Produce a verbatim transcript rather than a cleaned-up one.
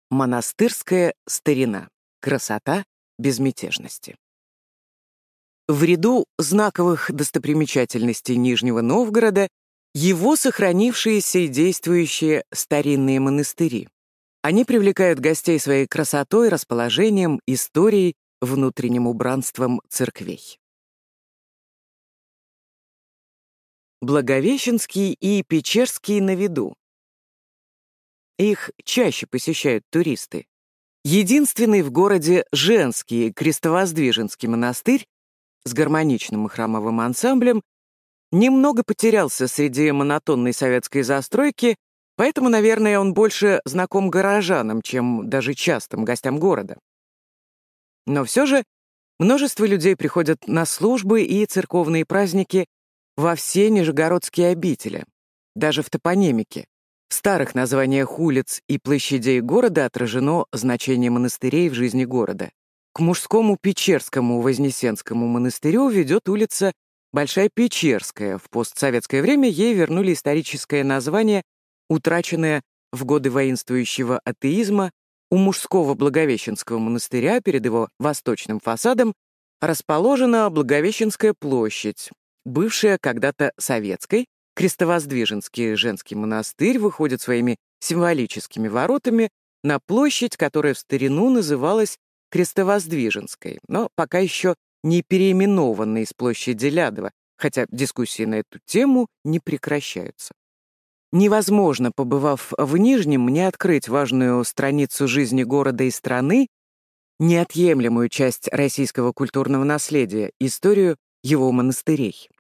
Монастырская старина. Красота безмятежности. В ряду знаковых достопримечательностей Нижнего Новгорода его сохранившиеся и действующие старинные монастыри. Они привлекают гостей своей красотой, расположением, историей, внутренним убранством церквей. Благовещенский и Печерский на виду. Их чаще посещают туристы. Единственный в городе женский Крестовоздвиженский монастырь с гармоничным храмовым ансамблем немного потерялся среди монотонной советской застройки, поэтому, наверное, он больше знаком горожанам, чем даже частым гостям города. Но все же множество людей приходят на службы и церковные праздники во все нижегородские обители, даже в топонимике. В старых названиях улиц и площадей города отражено значение монастырей в жизни города. К мужскому Печерскому Вознесенскому монастырю ведет улица Большая Печерская. В постсоветское время ей вернули историческое название, утраченное в годы воинствующего атеизма. У мужского Благовещенского монастыря перед его восточным фасадом расположена Благовещенская площадь, бывшая когда-то советской. Крестовоздвиженский женский монастырь выходит своими символическими воротами на площадь, которая в старину называлась Крестовоздвиженской, но пока еще не переименованной из площади Лядова, хотя дискуссии на эту тему не прекращаются. Невозможно, побывав в Нижнем, не открыть важную страницу жизни города и страны, неотъемлемую часть российского культурного наследия, историю его монастырей.